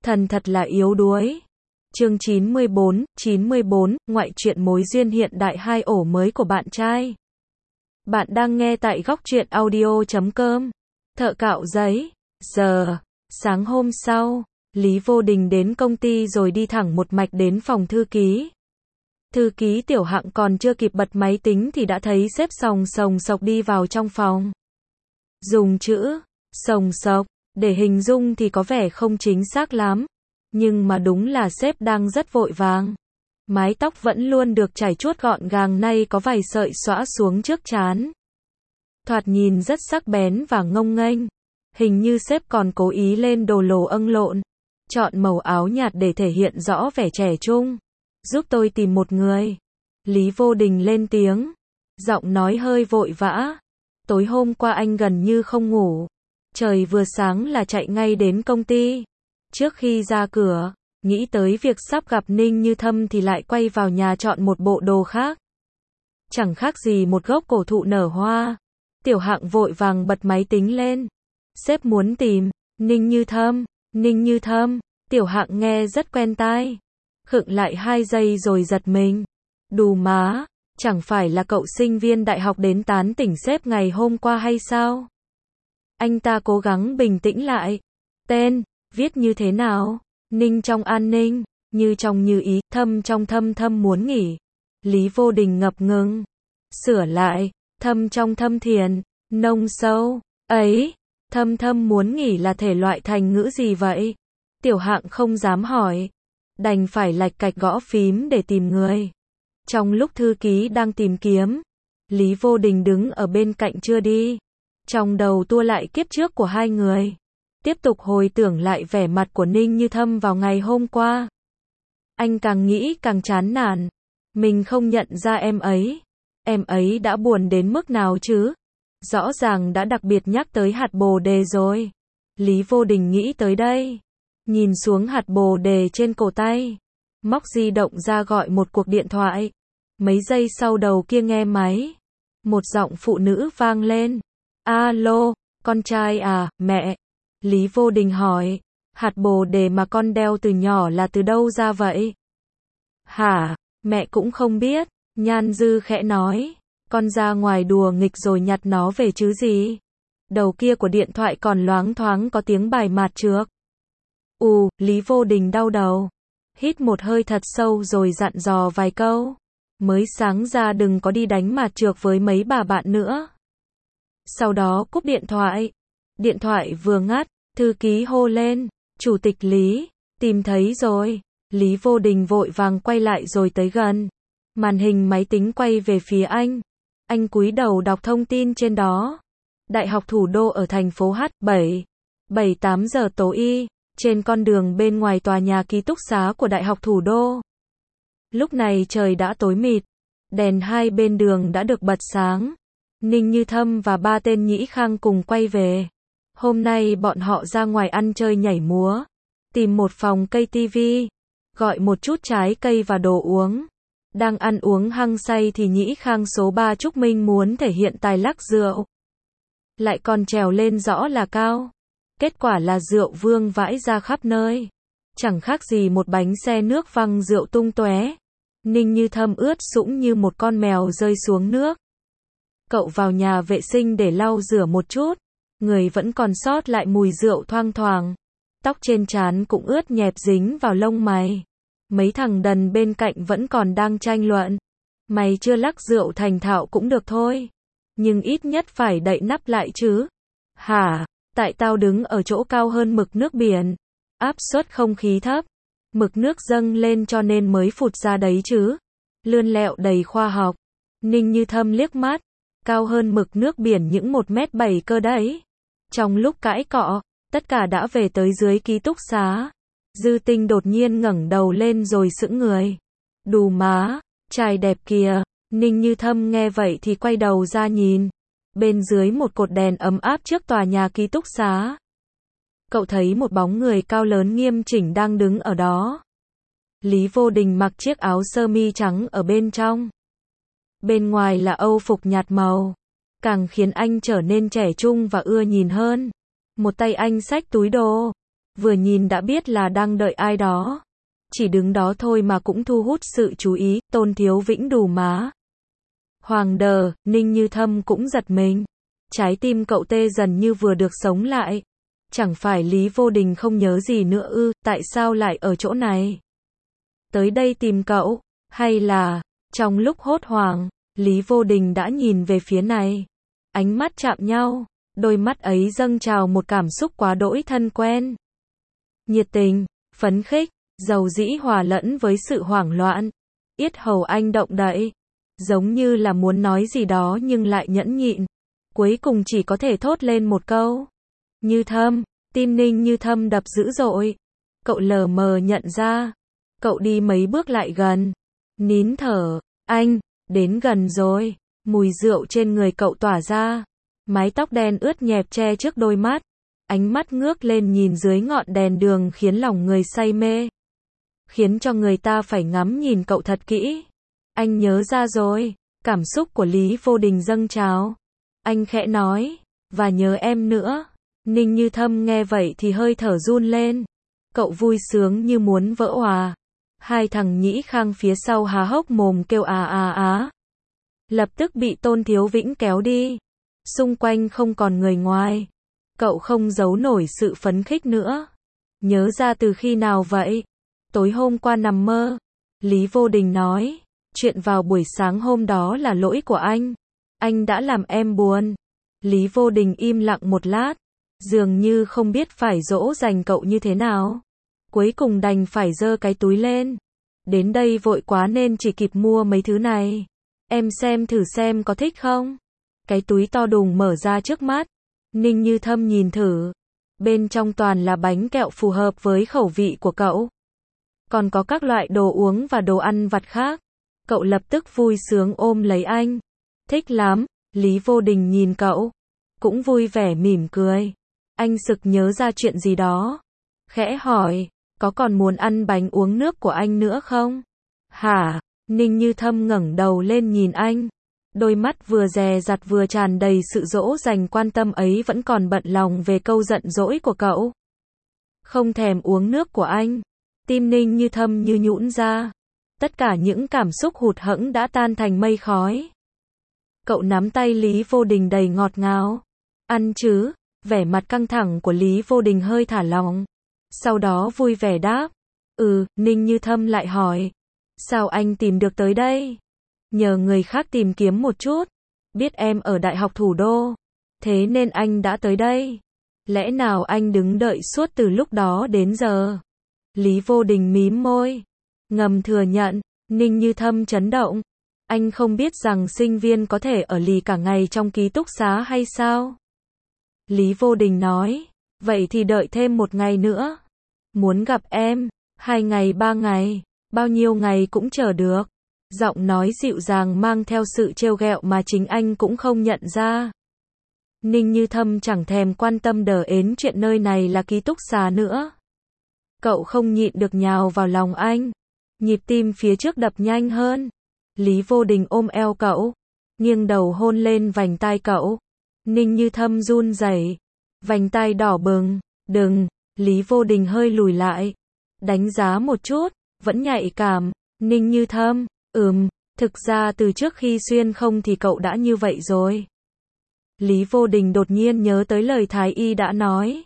Thần thật là yếu đuối. Chương 94, ngoại truyện mối duyên hiện đại 2 ổ mới của bạn trai. Bạn đang nghe tại góc truyện audio.com. Thợ cạo giấy. Giờ, sáng hôm sau, Lý Vô Đình đến công ty rồi đi thẳng một mạch đến phòng thư ký. Thư ký Tiểu Hạng còn chưa kịp bật máy tính thì đã thấy sếp sòng sộc đi vào trong phòng. Dùng chữ sòng sộc để hình dung thì có vẻ không chính xác lắm, nhưng mà đúng là sếp đang rất vội vàng. Mái tóc vẫn luôn được chải chuốt gọn gàng, nay có vài sợi xõa xuống trước trán. Thoạt nhìn rất sắc bén và ngông nghênh. Hình như sếp còn cố ý lên đồ lồ âng lộn. Chọn màu áo nhạt để thể hiện rõ vẻ trẻ trung. Giúp tôi tìm một người. Lý Vô Đình lên tiếng. Giọng nói hơi vội vã. Tối hôm qua anh gần như không ngủ. Trời vừa sáng là chạy ngay đến công ty. Trước khi ra cửa, nghĩ tới việc sắp gặp Ninh Như Thâm thì lại quay vào nhà chọn một bộ đồ khác. Chẳng khác gì một gốc cổ thụ nở hoa. Tiểu Hạng vội vàng bật máy tính lên. Sếp muốn tìm Ninh Như Thâm. Ninh Như Thâm. Tiểu Hạng nghe rất quen tai. Khựng lại 2 giây rồi giật mình. Đù má, chẳng phải là cậu sinh viên đại học đến tán tỉnh sếp ngày hôm qua hay sao? Anh ta cố gắng bình tĩnh lại. Tên, viết như thế nào? Ninh trong an ninh, như trong như ý, thâm trong thâm thâm muốn nghỉ. Lý Vô Đình ngập ngừng. Sửa lại, thâm trong thâm thiền, nông sâu. Ấy, thâm thâm muốn nghỉ là thể loại thành ngữ gì vậy? Tiểu Hạng không dám hỏi. Đành phải lạch cạch gõ phím để tìm người. Trong lúc thư ký đang tìm kiếm, Lý Vô Đình đứng ở bên cạnh chưa đi. Trong đầu tua lại kiếp trước của hai người. Tiếp tục hồi tưởng lại vẻ mặt của Ninh Như Thâm vào ngày hôm qua. Anh càng nghĩ càng chán nản. Mình không nhận ra em ấy. Em ấy đã buồn đến mức nào chứ? Rõ ràng đã đặc biệt nhắc tới hạt bồ đề rồi. Lý Vô Đình nghĩ tới đây. Nhìn xuống hạt bồ đề trên cổ tay. Móc di động ra gọi một cuộc điện thoại. Mấy giây sau đầu kia nghe máy. Một giọng phụ nữ vang lên. Alo, con trai à, mẹ. Lý Vô Đình hỏi. Hạt bồ đề mà con đeo từ nhỏ là từ đâu ra vậy? Hả, mẹ cũng không biết. Nhan Dư khẽ nói. Con ra ngoài đùa nghịch rồi nhặt nó về chứ gì. Đầu kia của điện thoại còn loáng thoáng có tiếng bài mạt trược. Lý Vô Đình đau đầu. Hít một hơi thật sâu rồi dặn dò vài câu. Mới sáng ra đừng có đi đánh mạt trược với mấy bà bạn nữa. Sau đó cúp điện thoại. Điện thoại vừa ngắt, thư ký hô lên. Chủ tịch Lý, tìm thấy rồi. Lý Vô Đình vội vàng quay lại rồi tới gần. Màn hình máy tính quay về phía anh. Anh cúi đầu đọc thông tin trên đó. Đại học Thủ đô ở thành phố H7. 7-8 giờ tối. Trên con đường bên ngoài tòa nhà ký túc xá của Đại học Thủ đô. Lúc này trời đã tối mịt. Đèn hai bên đường đã được bật sáng. Ninh Như Thâm và 3 tên nhĩ khang cùng quay về. Hôm nay bọn họ ra ngoài ăn chơi nhảy múa. Tìm một phòng cây tivi. Gọi một chút trái cây và đồ uống. Đang ăn uống hăng say thì nhĩ khang số 3 Trúc Minh muốn thể hiện tài lắc rượu. Lại còn trèo lên rõ là cao. Kết quả là rượu vương vãi ra khắp nơi. Chẳng khác gì một bánh xe nước văng rượu tung tóe. Ninh Như Thâm ướt sũng như một con mèo rơi xuống nước. Cậu vào nhà vệ sinh để lau rửa một chút. Người vẫn còn sót lại mùi rượu thoang thoảng. Tóc trên trán cũng ướt nhẹp dính vào lông mày. Mấy thằng đần bên cạnh vẫn còn đang tranh luận. Mày chưa lắc rượu thành thạo cũng được thôi. Nhưng ít nhất phải đậy nắp lại chứ. Hả? Tại tao đứng ở chỗ cao hơn mực nước biển. Áp suất không khí thấp. Mực nước dâng lên cho nên mới phụt ra đấy chứ. Lươn lẹo đầy khoa học. Ninh Như Thâm liếc mắt. Cao hơn mực nước biển những 1m7 cơ đấy. Trong lúc cãi cọ, tất cả đã về tới dưới ký túc xá. Dư Tinh đột nhiên ngẩng đầu lên rồi sững người. Đù má, trai đẹp kìa. Ninh Như Thâm nghe vậy thì quay đầu ra nhìn. Bên dưới một cột đèn ấm áp trước tòa nhà ký túc xá. Cậu thấy một bóng người cao lớn nghiêm chỉnh đang đứng ở đó. Lý Vô Đình mặc chiếc áo sơ mi trắng ở bên trong. Bên ngoài là âu phục nhạt màu. Càng khiến anh trở nên trẻ trung và ưa nhìn hơn. Một tay anh xách túi đồ. vừa nhìn đã biết là đang đợi ai đó. Chỉ đứng đó thôi mà cũng thu hút sự chú ý, Tôn Thiếu Vĩnh đủ má. Hoàng đờ, Ninh Như Thâm cũng giật mình. Trái tim cậu tê dần như vừa được sống lại. Chẳng phải Lý Vô Đình không nhớ gì nữa ư, tại sao lại ở chỗ này? Tới đây tìm cậu, hay là, trong lúc hốt hoảng, Lý Vô Đình đã nhìn về phía này. Ánh mắt chạm nhau, đôi mắt ấy dâng trào một cảm xúc quá đỗi thân quen. Nhiệt tình, phấn khích, dầu dĩ hòa lẫn với sự hoảng loạn. Yết hầu anh động đậy, giống như là muốn nói gì đó nhưng lại nhẫn nhịn. Cuối cùng chỉ có thể thốt lên một câu. Như Thâm, tim Ninh Như Thâm đập dữ dội. Cậu lờ mờ nhận ra. Cậu đi mấy bước lại gần. Nín thở, anh, đến gần rồi. Mùi rượu trên người cậu tỏa ra. Mái tóc đen ướt nhẹp che trước đôi mắt. Ánh mắt ngước lên nhìn dưới ngọn đèn đường khiến lòng người say mê. Khiến cho người ta phải ngắm nhìn cậu thật kỹ. Anh nhớ ra rồi. Cảm xúc của Lý Vô Đình dâng trào. Anh khẽ nói, và nhớ em nữa. Ninh Như Thâm nghe vậy thì hơi thở run lên. Cậu vui sướng như muốn vỡ òa. Hai thằng nhĩ khang phía sau há hốc mồm kêu à à á. Lập tức bị Tôn Thiếu Vĩnh kéo đi. Xung quanh không còn người ngoài. Cậu không giấu nổi sự phấn khích nữa. Nhớ ra từ khi nào vậy? Tối hôm qua nằm mơ. Lý Vô Đình nói, chuyện vào buổi sáng hôm đó là lỗi của anh. Anh đã làm em buồn. Lý Vô Đình im lặng một lát. Dường như không biết phải dỗ dành cậu như thế nào. Cuối cùng đành phải giơ cái túi lên. Đến đây vội quá nên chỉ kịp mua mấy thứ này. Em xem thử xem có thích không? Cái túi to đùng mở ra trước mắt. Ninh Như Thâm nhìn thử. Bên trong toàn là bánh kẹo phù hợp với khẩu vị của cậu. Còn có các loại đồ uống và đồ ăn vặt khác. Cậu lập tức vui sướng ôm lấy anh. Thích lắm. Lý Vô Đình nhìn cậu. Cũng vui vẻ mỉm cười. Anh sực nhớ ra chuyện gì đó. Khẽ hỏi, có còn muốn ăn bánh uống nước của anh nữa không? Hả? Ninh Như Thâm ngẩng đầu lên nhìn anh. Đôi mắt vừa dè dặt vừa tràn đầy sự dỗ dành quan tâm ấy vẫn còn bận lòng về câu giận dỗi của cậu. Không thèm uống nước của anh. Tim Ninh Như Thâm như nhũn ra. Tất cả những cảm xúc hụt hẫng đã tan thành mây khói. Cậu nắm tay Lý Vô Đình đầy ngọt ngào. Ăn chứ? Vẻ mặt căng thẳng của Lý Vô Đình hơi thả lỏng. Sau đó vui vẻ đáp. Ninh Như Thâm lại hỏi. Sao anh tìm được tới đây? Nhờ người khác tìm kiếm một chút. Biết em ở Đại học Thủ đô. Thế nên anh đã tới đây. Lẽ nào anh đứng đợi suốt từ lúc đó đến giờ? Lý Vô Đình mím môi. Ngầm thừa nhận. Ninh Như Thâm chấn động. Anh không biết rằng sinh viên có thể ở lì cả ngày trong ký túc xá hay sao? Lý Vô Đình nói. Vậy thì đợi thêm một ngày nữa. Muốn gặp em. 2 ngày 3 ngày. Bao nhiêu ngày cũng chờ được. Giọng nói dịu dàng mang theo sự trêu ghẹo mà chính anh cũng không nhận ra. Ninh Như Thâm chẳng thèm quan tâm đờ ến chuyện nơi này là ký túc xá nữa. Cậu không nhịn được nhào vào lòng anh. Nhịp tim phía trước đập nhanh hơn. Lý Vô Đình ôm eo cậu. Nghiêng đầu hôn lên vành tai cậu. Ninh Như Thâm run rẩy. Vành tai đỏ bừng. Đừng. Lý Vô Đình hơi lùi lại. Đánh giá một chút. Vẫn nhạy cảm. Ninh Như Thâm. Thực ra từ trước khi xuyên không thì cậu đã như vậy rồi. Lý Vô Đình đột nhiên nhớ tới lời Thái Y đã nói.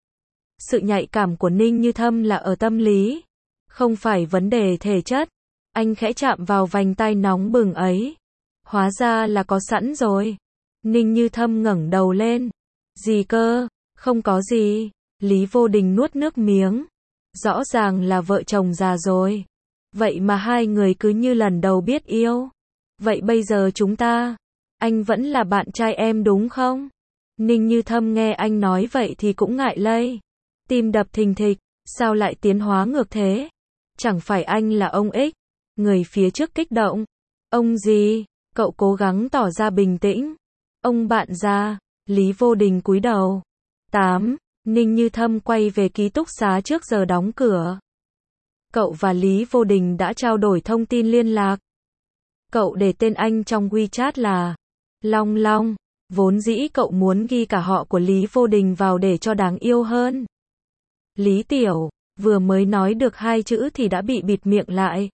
Sự nhạy cảm của Ninh Như Thâm là ở tâm lý. Không phải vấn đề thể chất. Anh khẽ chạm vào vành tai nóng bừng ấy. Hóa ra là có sẵn rồi. Ninh Như Thâm ngẩng đầu lên. Gì cơ? Không có gì. Lý Vô Đình nuốt nước miếng. Rõ ràng là vợ chồng già rồi. Vậy mà hai người cứ như lần đầu biết yêu. Vậy bây giờ chúng ta, anh vẫn là bạn trai em đúng không? Ninh Như Thâm nghe anh nói vậy thì cũng ngại lây. Tim đập thình thịch, sao lại tiến hóa ngược thế? Chẳng phải anh là ông X? Người phía trước kích động. Ông gì? Cậu cố gắng tỏ ra bình tĩnh. Ông bạn già. Lý Vô Đình cúi đầu. 8. Ninh Như Thâm quay về ký túc xá trước giờ đóng cửa. Cậu và Lý Vô Đình đã trao đổi thông tin liên lạc. Cậu để tên anh trong WeChat là Long Long. Vốn dĩ cậu muốn ghi cả họ của Lý Vô Đình vào để cho đáng yêu hơn. Lý Tiểu, vừa mới nói được 2 chữ thì đã bị bịt miệng lại.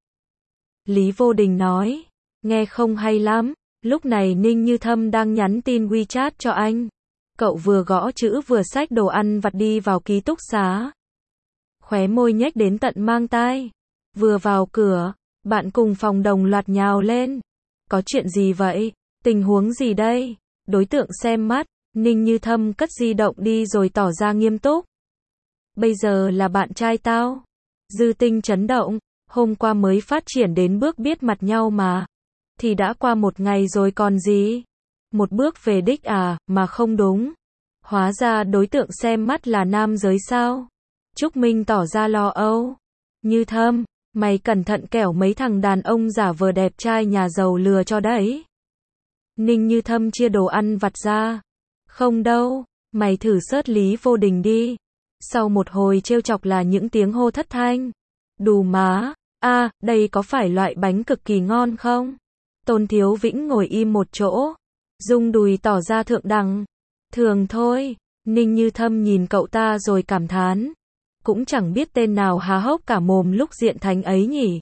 Lý Vô Đình nói, nghe không hay lắm, lúc này Ninh Như Thâm đang nhắn tin WeChat cho anh. Cậu vừa gõ chữ vừa xách đồ ăn vặt đi vào ký túc xá. Khóe môi nhếch đến tận mang tai. Vừa vào cửa, bạn cùng phòng đồng loạt nhào lên. Có chuyện gì vậy? Tình huống gì đây? Đối tượng xem mắt, Ninh Như Thâm cất di động đi rồi tỏ ra nghiêm túc. Bây giờ là bạn trai tao. Dư Tinh chấn động, hôm qua mới phát triển đến bước biết mặt nhau mà. Thì đã qua 1 ngày rồi còn gì? Một bước về đích à, mà không đúng. Hóa ra đối tượng xem mắt là nam giới sao? Trúc Minh tỏ ra lo âu. Như Thâm, mày cẩn thận kẻo mấy thằng đàn ông giả vờ đẹp trai nhà giàu lừa cho đấy. Ninh Như Thâm chia đồ ăn vặt ra. Không đâu, mày thử search Lý Vô Đình đi. Sau một hồi trêu chọc là những tiếng hô thất thanh. Đù má, đây có phải loại bánh cực kỳ ngon không? Tôn Thiếu Vĩnh ngồi im một chỗ, rung đùi tỏ ra thượng đẳng. Thường thôi, Ninh Như Thâm nhìn cậu ta rồi cảm thán. Cũng chẳng biết tên nào há hốc cả mồm lúc diện thánh ấy nhỉ.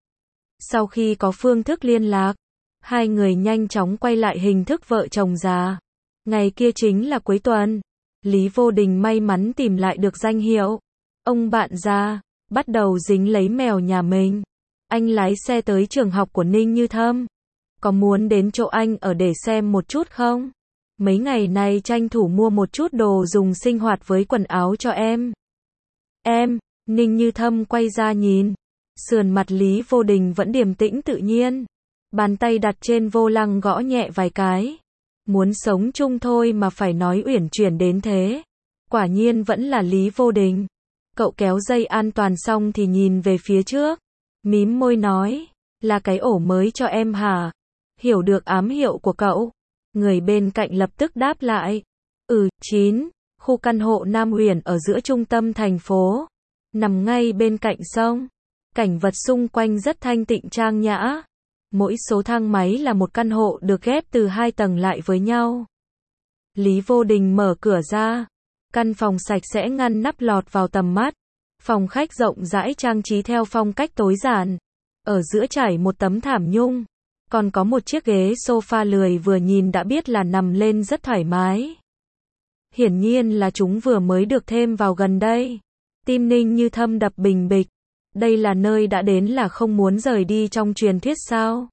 Sau khi có phương thức liên lạc, hai người nhanh chóng quay lại hình thức vợ chồng già. Ngày kia chính là cuối tuần. Lý Vô Đình may mắn tìm lại được danh hiệu. Ông bạn già, bắt đầu dính lấy mèo nhà mình. Anh lái xe tới trường học của Ninh Như Thâm. Có muốn đến chỗ anh ở để xem một chút không? Mấy ngày này tranh thủ mua một chút đồ dùng sinh hoạt với quần áo cho em. Em, Ninh Như Thâm quay ra nhìn. Sườn mặt Lý Vô Đình vẫn điềm tĩnh tự nhiên. Bàn tay đặt trên vô lăng gõ nhẹ vài cái. Muốn sống chung thôi mà phải nói uyển chuyển đến thế. Quả nhiên vẫn là Lý Vô Đình. Cậu kéo dây an toàn xong thì nhìn về phía trước. Mím môi nói, là cái ổ mới cho em hả? Hiểu được ám hiệu của cậu. Người bên cạnh lập tức đáp lại. 9, khu căn hộ Nam Uyển ở giữa trung tâm thành phố. Nằm ngay bên cạnh sông. Cảnh vật xung quanh rất thanh tịnh trang nhã. Mỗi số thang máy là một căn hộ được ghép từ 2 tầng lại với nhau. Lý Vô Đình mở cửa ra. Căn phòng sạch sẽ ngăn nắp lọt vào tầm mắt. Phòng khách rộng rãi trang trí theo phong cách tối giản. Ở giữa trải một tấm thảm nhung. Còn có một chiếc ghế sofa lười vừa nhìn đã biết là nằm lên rất thoải mái. Hiển nhiên là chúng vừa mới được thêm vào gần đây. Tim Ninh Như Thâm đập bình bịch. Đây là nơi đã đến là không muốn rời đi trong truyền thuyết sao?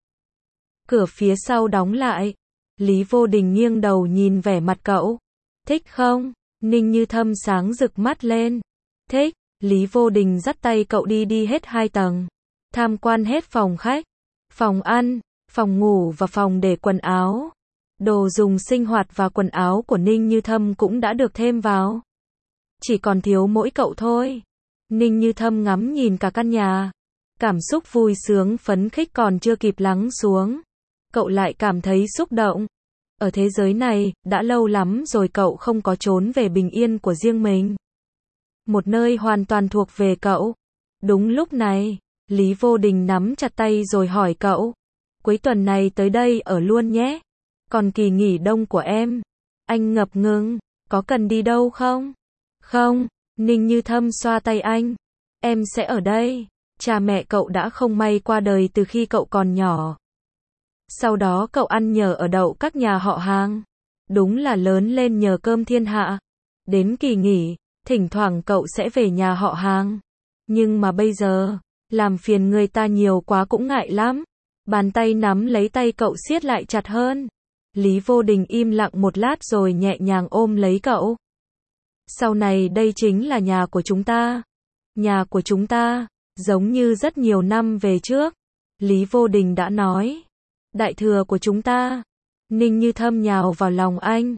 Cửa phía sau đóng lại. Lý Vô Đình nghiêng đầu nhìn vẻ mặt cậu. Thích không? Ninh Như Thâm sáng rực mắt lên. Thích. Lý Vô Đình dắt tay cậu đi hết 2 tầng. Tham quan hết phòng khách, phòng ăn, phòng ngủ và phòng để quần áo. Đồ dùng sinh hoạt và quần áo của Ninh Như Thâm cũng đã được thêm vào. Chỉ còn thiếu mỗi cậu thôi. Ninh Như Thâm ngắm nhìn cả căn nhà. Cảm xúc vui sướng phấn khích còn chưa kịp lắng xuống. Cậu lại cảm thấy xúc động. Ở thế giới này, đã lâu lắm rồi cậu không có trốn về bình yên của riêng mình. Một nơi hoàn toàn thuộc về cậu. Đúng lúc này, Lý Vô Đình nắm chặt tay rồi hỏi cậu. Cuối tuần này tới đây ở luôn nhé. Còn kỳ nghỉ đông của em. Anh ngập ngừng. Có cần đi đâu không? Không. Ninh Như Thâm xoa tay anh. Em sẽ ở đây. Cha mẹ cậu đã không may qua đời từ khi cậu còn nhỏ. Sau đó cậu ăn nhờ ở đậu các nhà họ hàng. Đúng là lớn lên nhờ cơm thiên hạ. Đến kỳ nghỉ, thỉnh thoảng cậu sẽ về nhà họ hàng. Nhưng mà bây giờ, làm phiền người ta nhiều quá cũng ngại lắm. Bàn tay nắm lấy tay cậu siết lại chặt hơn. Lý Vô Đình im lặng một lát rồi nhẹ nhàng ôm lấy cậu. Sau này đây chính là nhà của chúng ta. Nhà của chúng ta, giống như rất nhiều năm về trước. Lý Vô Đình đã nói. Đại thừa của chúng ta. Ninh Như Thâm nhào vào lòng anh.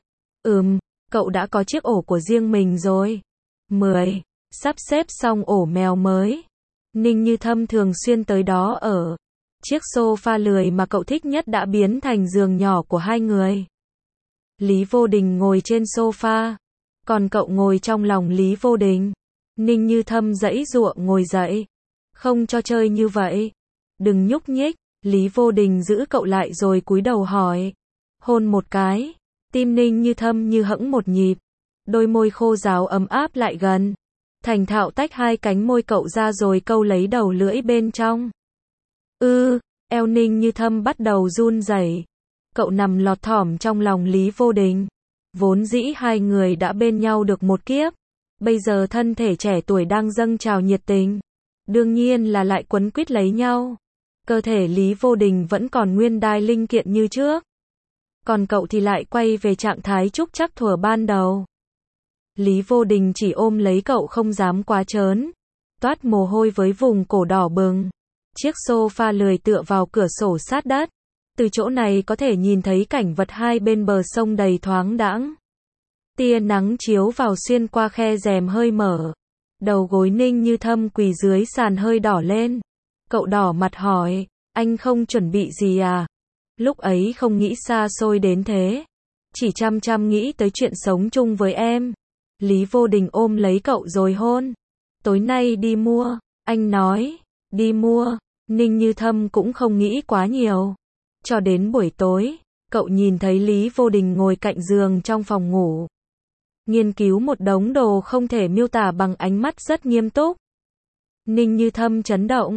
Cậu đã có chiếc ổ của riêng mình rồi. 10. Sắp xếp xong ổ mèo mới. Ninh Như Thâm thường xuyên tới đó ở. Chiếc sofa lười mà cậu thích nhất đã biến thành giường nhỏ của hai người. Lý Vô Đình ngồi trên sofa. Còn cậu ngồi trong lòng Lý Vô Đình. Ninh Như Thâm giãy giụa ngồi dậy. Không cho chơi như vậy. Đừng nhúc nhích. Lý Vô Đình giữ cậu lại rồi cúi đầu hỏi. Hôn một cái. Tim Ninh Như Thâm như hẫng một nhịp. Đôi môi khô ráo ấm áp lại gần. thành thạo tách hai cánh môi cậu ra rồi câu lấy đầu lưỡi bên trong. Eo Ninh Như Thâm bắt đầu run rẩy. Cậu nằm lọt thỏm trong lòng Lý Vô Đình. Vốn dĩ hai người đã bên nhau được một kiếp. Bây giờ thân thể trẻ tuổi đang dâng trào nhiệt tình. Đương nhiên là lại quấn quýt lấy nhau. Cơ thể Lý Vô Đình vẫn còn nguyên đai linh kiện như trước. Còn cậu thì lại quay về trạng thái trúc trắc thuở ban đầu. Lý Vô Đình chỉ ôm lấy cậu không dám quá trớn. Toát mồ hôi với vùng cổ đỏ bừng. Chiếc sofa lười tựa vào cửa sổ sát đất. Từ chỗ này có thể nhìn thấy cảnh vật hai bên bờ sông đầy thoáng đãng. Tia nắng chiếu vào xuyên qua khe rèm hơi mở. Đầu gối Ninh Như Thâm quỳ dưới sàn hơi đỏ lên. Cậu đỏ mặt hỏi, anh không chuẩn bị gì à? Lúc ấy không nghĩ xa xôi đến thế. Chỉ chăm chăm nghĩ tới chuyện sống chung với em. Lý Vô Đình ôm lấy cậu rồi hôn. Tối nay đi mua, anh nói. Đi mua. Ninh Như Thâm cũng không nghĩ quá nhiều. Cho đến buổi tối, cậu nhìn thấy Lý Vô Đình ngồi cạnh giường trong phòng ngủ. Nghiên cứu một đống đồ không thể miêu tả bằng ánh mắt rất nghiêm túc. Ninh Như Thâm chấn động.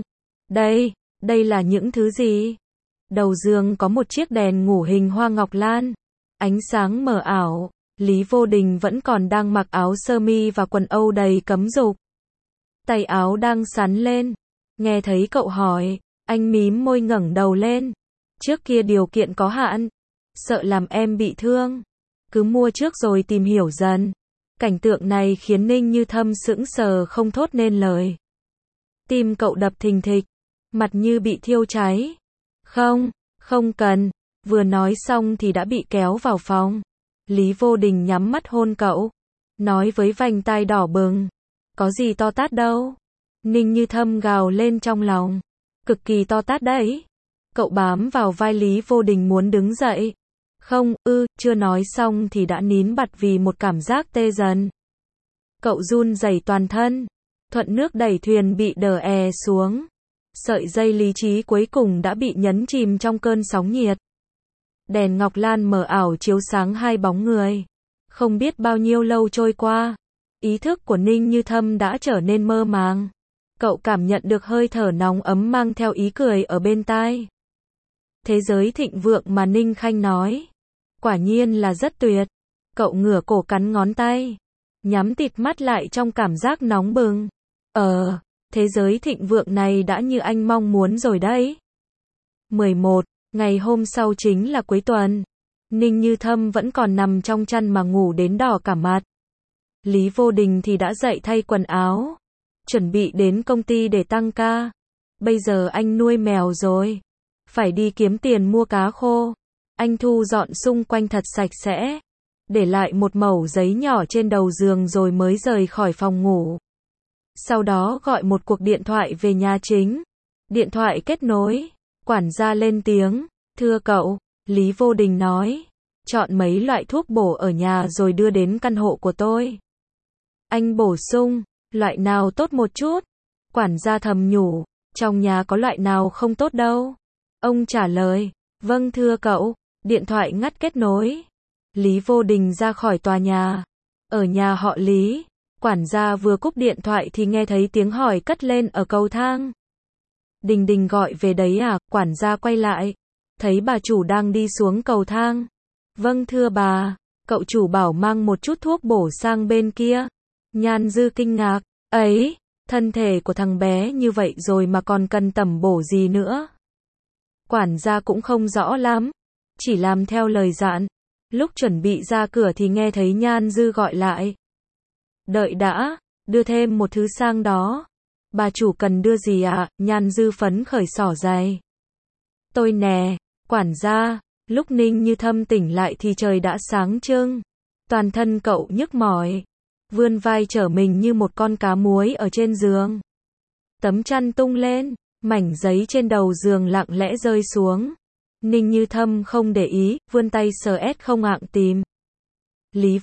Đây là những thứ gì? Đầu giường có một chiếc đèn ngủ hình hoa ngọc lan. Ánh sáng mờ ảo. Lý Vô Đình vẫn còn đang mặc áo sơ mi và quần âu đầy cấm dục. Tay áo đang sắn lên. Nghe thấy cậu hỏi, anh mím môi ngẩng đầu lên. Trước kia điều kiện có hạn. Sợ làm em bị thương. Cứ mua trước rồi tìm hiểu dần. Cảnh tượng này khiến Ninh Như Thâm sững sờ không thốt nên lời. Tim cậu đập thình thịch. Mặt như bị thiêu cháy. Không cần. Vừa nói xong thì đã bị kéo vào phòng. Lý Vô Đình nhắm mắt hôn cậu. Nói với vành tai đỏ bừng. Có gì to tát đâu. Ninh Như Thâm gào lên trong lòng. Cực kỳ to tát đấy. Cậu bám vào vai Lý Vô Đình muốn đứng dậy. Chưa nói xong thì đã nín bặt vì một cảm giác tê dần. Cậu run rẩy toàn thân. Thuận nước đẩy thuyền bị đờ è xuống. Sợi dây lý trí cuối cùng đã bị nhấn chìm trong cơn sóng nhiệt. Đèn ngọc lan mờ ảo chiếu sáng hai bóng người. Không biết bao nhiêu lâu trôi qua. Ý thức của Ninh Như Thâm đã trở nên mơ màng. Cậu cảm nhận được hơi thở nóng ấm mang theo ý cười ở bên tai. Thế giới thịnh vượng mà Ninh Khanh nói. Quả nhiên là rất tuyệt. Cậu ngửa cổ cắn ngón tay. Nhắm tịt mắt lại trong cảm giác nóng bừng. Thế giới thịnh vượng này đã như anh mong muốn rồi đấy. 11. Ngày hôm sau chính là cuối tuần. Ninh Như Thâm vẫn còn nằm trong chăn mà ngủ đến đỏ cả mặt. Lý Vô Đình thì đã dậy thay quần áo. Chuẩn bị đến công ty để tăng ca. Bây giờ anh nuôi mèo rồi. Phải đi kiếm tiền mua cá khô. Anh thu dọn xung quanh thật sạch sẽ. Để lại một mẩu giấy nhỏ trên đầu giường rồi mới rời khỏi phòng ngủ. Sau đó gọi một cuộc điện thoại về nhà chính. Điện thoại kết nối. Quản gia lên tiếng. Thưa cậu, Lý Vô Đình nói. Chọn mấy loại thuốc bổ ở nhà rồi đưa đến căn hộ của tôi. Anh bổ sung. Loại nào tốt một chút? Quản gia thầm nhủ. Trong nhà có loại nào không tốt đâu. Ông trả lời. Vâng thưa cậu. Điện thoại ngắt kết nối. Lý Vô Đình ra khỏi tòa nhà. Ở nhà họ Lý. Quản gia vừa cúp điện thoại thì nghe thấy tiếng hỏi cất lên ở cầu thang. Đình Đình gọi về đấy à? Quản gia quay lại. Thấy bà chủ đang đi xuống cầu thang. Vâng thưa bà. Cậu chủ bảo mang một chút thuốc bổ sang bên kia. Nhan Dư kinh ngạc. Ấy, thân thể của thằng bé như vậy rồi mà còn cần tẩm bổ gì nữa? Quản gia cũng không rõ lắm. Chỉ làm theo lời dặn. Lúc chuẩn bị ra cửa thì nghe thấy Nhan Dư gọi lại. Đợi đã, đưa thêm một thứ sang đó. Bà chủ cần đưa gì ạ? Nhan Dư phấn khởi xỏ giày. Tôi nè, quản gia. Lúc Ninh Như Thâm tỉnh lại thì trời đã sáng trưng. Toàn thân cậu nhức mỏi. Vươn vai trở mình như một con cá muối ở trên giường. Tấm chăn tung lên. Mảnh giấy trên đầu giường lặng lẽ rơi xuống. Ninh Như Thâm không để ý, vươn tay sờ không ạng tìm. Lý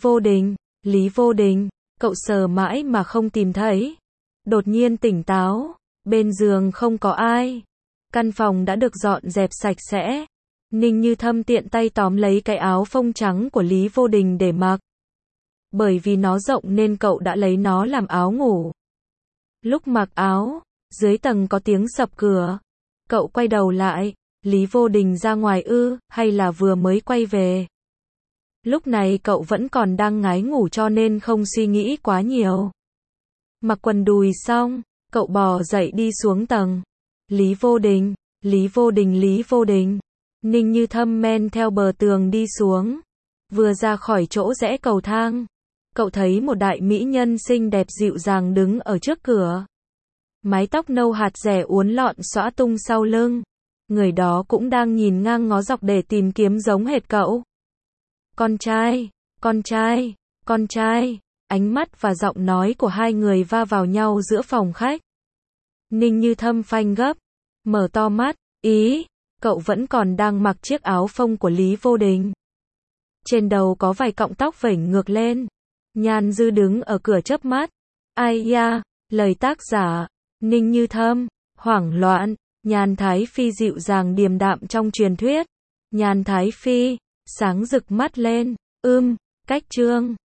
Vô Đình, cậu sờ mãi mà không tìm thấy. Đột nhiên tỉnh táo, bên giường không có ai. Căn phòng đã được dọn dẹp sạch sẽ. Ninh Như Thâm tiện tay tóm lấy cái áo phông trắng của Lý Vô Đình để mặc. Bởi vì nó rộng nên cậu đã lấy nó làm áo ngủ. Lúc mặc áo, dưới tầng có tiếng sập cửa. Cậu quay đầu lại, Lý Vô Đình ra ngoài ư, hay là vừa mới quay về? Lúc này cậu vẫn còn đang ngái ngủ cho nên không suy nghĩ quá nhiều. Mặc quần đùi xong, cậu bò dậy đi xuống tầng. Lý Vô Đình, Lý Vô Đình, Lý Vô Đình. Ninh Như Thâm men theo bờ tường đi xuống. Vừa ra khỏi chỗ rẽ cầu thang, cậu thấy một đại mỹ nhân xinh đẹp dịu dàng đứng ở trước cửa. Mái tóc nâu hạt rẻ uốn lọn xõa tung sau lưng. Người đó cũng đang nhìn ngang ngó dọc để tìm kiếm giống hệt cậu. Con trai, con trai, con trai. Ánh mắt và giọng nói của hai người va vào nhau giữa phòng khách. Ninh Như Thâm phanh gấp, mở to mắt, ý, cậu vẫn còn đang mặc chiếc áo phông của Lý Vô Đình. Trên đầu có vài cọng tóc vểnh ngược lên. Nhan Dư đứng ở cửa chớp mắt. Ai da, lời tác giả, Ninh Như Thâm, hoảng loạn, Nhan Thái Phi dịu dàng điềm đạm trong truyền thuyết. Nhan Thái Phi, sáng rực mắt lên, cách trương.